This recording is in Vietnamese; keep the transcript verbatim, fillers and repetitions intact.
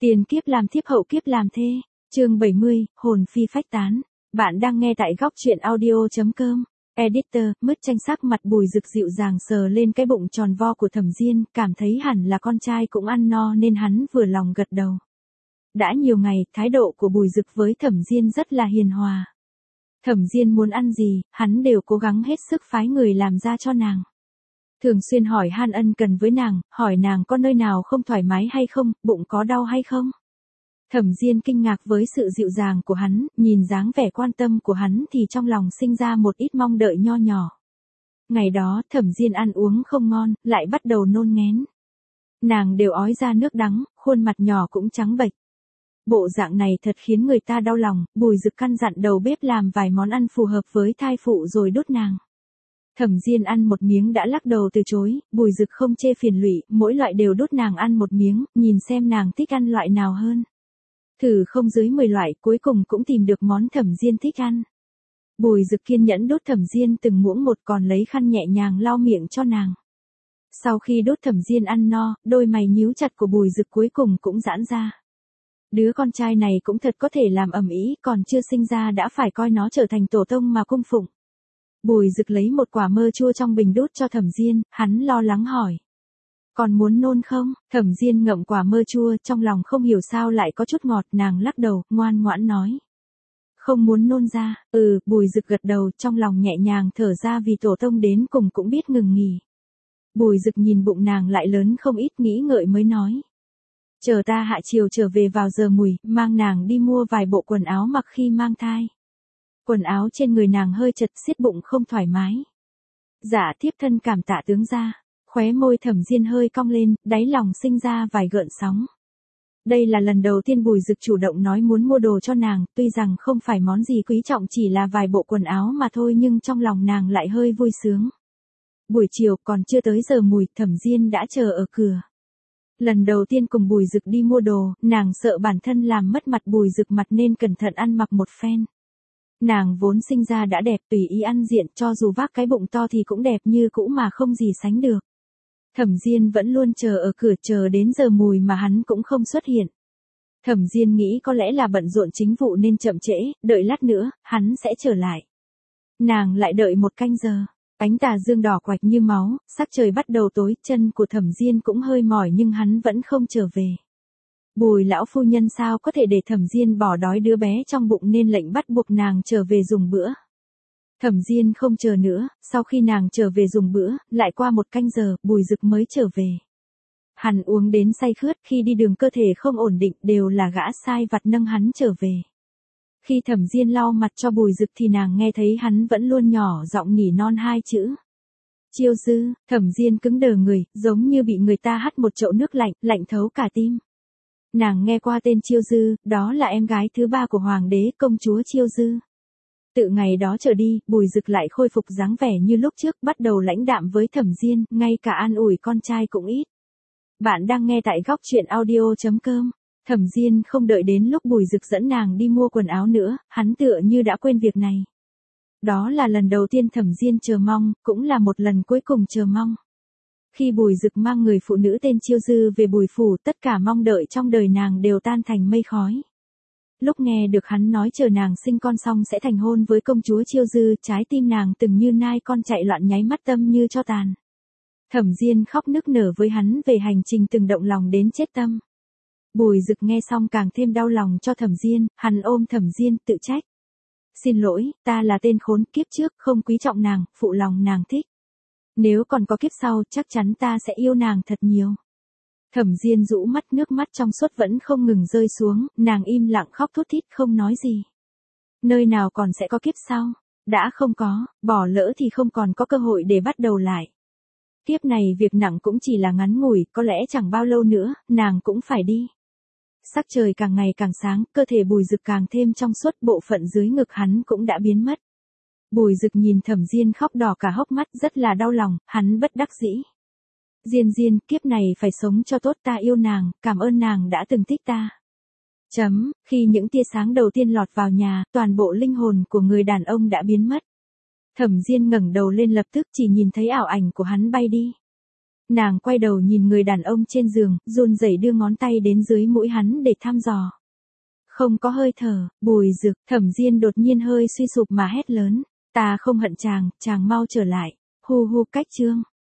Tiền kiếp làm thiếp hậu kiếp làm thê. Chương bảy mươi, hồn phi phách tán. Bạn đang nghe tại góc truyện audio chấm com. Editor, mứt tranh sắc mặt Bùi Dực dịu dàng sờ lên cái bụng tròn vo của Thẩm Diên, cảm thấy hẳn là con trai cũng ăn no nên hắn vừa lòng gật đầu. Đã nhiều ngày, thái độ của Bùi Dực với Thẩm Diên rất là hiền hòa. Thẩm Diên muốn ăn gì, hắn đều cố gắng hết sức phái người làm ra cho nàng. Thường xuyên hỏi han ân cần với nàng, hỏi nàng có nơi nào không thoải mái hay không, bụng có đau hay không. Thẩm Diên kinh ngạc với sự dịu dàng của hắn, nhìn dáng vẻ quan tâm của hắn thì trong lòng sinh ra một ít mong đợi nho nhỏ. Ngày đó, Thẩm Diên ăn uống không ngon, lại bắt đầu nôn ngén. Nàng đều ói ra nước đắng, khuôn mặt nhỏ cũng trắng bệch. Bộ dạng này thật khiến người ta đau lòng, Bùi Dực căn dặn đầu bếp làm vài món ăn phù hợp với thai phụ rồi đút nàng. Thẩm Diên ăn một miếng đã lắc đầu từ chối, Bùi Dực không chê phiền lụy, mỗi loại đều đút nàng ăn một miếng, nhìn xem nàng thích ăn loại nào hơn. Thử không dưới mười loại, cuối cùng cũng tìm được món Thẩm Diên thích ăn. Bùi Dực kiên nhẫn đút Thẩm Diên từng muỗng một, còn lấy khăn nhẹ nhàng lau miệng cho nàng. Sau khi đút Thẩm Diên ăn no, đôi mày nhíu chặt của Bùi Dực cuối cùng cũng giãn ra. Đứa con trai này cũng thật có thể làm ầm ĩ, còn chưa sinh ra đã phải coi nó trở thành tổ tông mà cung phụng. Bùi Dực lấy một quả mơ chua trong bình đút cho Thẩm Diên, hắn lo lắng hỏi. Còn muốn nôn không? Thẩm Diên ngậm quả mơ chua, trong lòng không hiểu sao lại có chút ngọt, nàng lắc đầu, ngoan ngoãn nói. Không muốn nôn ra, ừ, Bùi Dực gật đầu, trong lòng nhẹ nhàng thở ra vì tổ tông đến cùng cũng biết ngừng nghỉ. Bùi Dực nhìn bụng nàng lại lớn không ít, nghĩ ngợi mới nói. Chờ ta hạ chiều trở về vào giờ mùi, mang nàng đi mua vài bộ quần áo mặc khi mang thai. Quần áo trên người nàng hơi chật, siết bụng không thoải mái. Dạ thiếp thân cảm tạ tướng gia. Khóe môi Thẩm Diên hơi cong lên, đáy lòng sinh ra vài gợn sóng. Đây là lần đầu tiên Bùi Dực chủ động nói muốn mua đồ cho nàng, tuy rằng không phải món gì quý trọng, chỉ là vài bộ quần áo mà thôi, nhưng trong lòng nàng lại hơi vui sướng. Buổi chiều còn chưa tới giờ mùi, Thẩm Diên đã chờ ở cửa. Lần đầu tiên cùng Bùi Dực đi mua đồ, nàng sợ bản thân làm mất mặt Bùi Dực mặt nên cẩn thận ăn mặc một phen. Nàng vốn sinh ra đã đẹp, tùy ý ăn diện, cho dù vác cái bụng to thì cũng đẹp như cũ mà không gì sánh được. Thẩm Diên vẫn luôn chờ ở cửa, chờ đến giờ mùi mà hắn cũng không xuất hiện. Thẩm Diên nghĩ có lẽ là bận rộn chính vụ nên chậm trễ, đợi lát nữa, hắn sẽ trở lại. Nàng lại đợi một canh giờ. Ánh tà dương đỏ quạch như máu, sắc trời bắt đầu tối, chân của Thẩm Diên cũng hơi mỏi nhưng hắn vẫn không trở về. Bùi lão phu nhân sao có thể để Thẩm Diên bỏ đói đứa bé trong bụng nên lệnh bắt buộc nàng trở về dùng bữa. Thẩm Diên không chờ nữa, sau khi nàng trở về dùng bữa, lại qua một canh giờ, Bùi Dực mới trở về. Hắn uống đến say khướt, khi đi đường cơ thể không ổn định, đều là gã sai vặt nâng hắn trở về. Khi Thẩm Diên lau mặt cho Bùi Dực thì nàng nghe thấy hắn vẫn luôn nhỏ giọng nỉ non hai chữ. Chiêu Dư. Thẩm Diên cứng đờ người, giống như bị người ta hắt một chậu nước lạnh, lạnh thấu cả tim. Nàng nghe qua tên Chiêu Dư, đó là em gái thứ ba của hoàng đế, công chúa Chiêu Dư. Từ ngày đó trở đi, Bùi Dực lại khôi phục dáng vẻ như lúc trước, bắt đầu lãnh đạm với Thẩm Diên, ngay cả an ủi con trai cũng ít. Bạn đang nghe tại góc truyện audio chấm com. Thẩm Diên không đợi đến lúc Bùi Dực dẫn nàng đi mua quần áo nữa, hắn tựa như đã quên việc này. Đó là lần đầu tiên Thẩm Diên chờ mong, cũng là một lần cuối cùng chờ mong. Khi Bùi Dực mang người phụ nữ tên Chiêu Dư về Bùi phủ, tất cả mong đợi trong đời nàng đều tan thành mây khói. Lúc nghe được hắn nói chờ nàng sinh con xong sẽ thành hôn với công chúa Chiêu Dư, trái tim nàng từng như nai con chạy loạn, nháy mắt tâm như cho tàn. Thẩm Diên khóc nức nở với hắn về hành trình từng động lòng đến chết tâm. Bùi Dực nghe xong càng thêm đau lòng cho Thẩm Diên, hắn ôm Thẩm Diên tự trách. Xin lỗi, ta là tên khốn, kiếp trước không quý trọng nàng, phụ lòng nàng thích. Nếu còn có kiếp sau, chắc chắn ta sẽ yêu nàng thật nhiều. Thẩm Diên rũ mắt, nước mắt trong suốt vẫn không ngừng rơi xuống, nàng im lặng khóc thút thít không nói gì. Nơi nào còn sẽ có kiếp sau? Đã không có, bỏ lỡ thì không còn có cơ hội để bắt đầu lại. Kiếp này việc nặng cũng chỉ là ngắn ngủi, có lẽ chẳng bao lâu nữa, nàng cũng phải đi. Sắc trời càng ngày càng sáng, cơ thể Bùi Dực càng thêm trong suốt, bộ phận dưới ngực hắn cũng đã biến mất. Bùi Dực nhìn Thẩm Diên khóc đỏ cả hốc mắt, rất là đau lòng, hắn bất đắc dĩ. Diên Diên, kiếp này phải sống cho tốt, ta yêu nàng, cảm ơn nàng đã từng thích ta. Chấm, khi những tia sáng đầu tiên lọt vào nhà, toàn bộ linh hồn của người đàn ông đã biến mất. Thẩm Diên ngẩng đầu lên lập tức chỉ nhìn thấy ảo ảnh của hắn bay đi. Nàng quay đầu nhìn người đàn ông trên giường, run rẩy đưa ngón tay đến dưới mũi hắn để thăm dò. Không có hơi thở. Bùi Dực. Thẩm Diên đột nhiên hơi suy sụp mà hét lớn. Ta không hận chàng, chàng mau trở lại. Hu hu cách chương.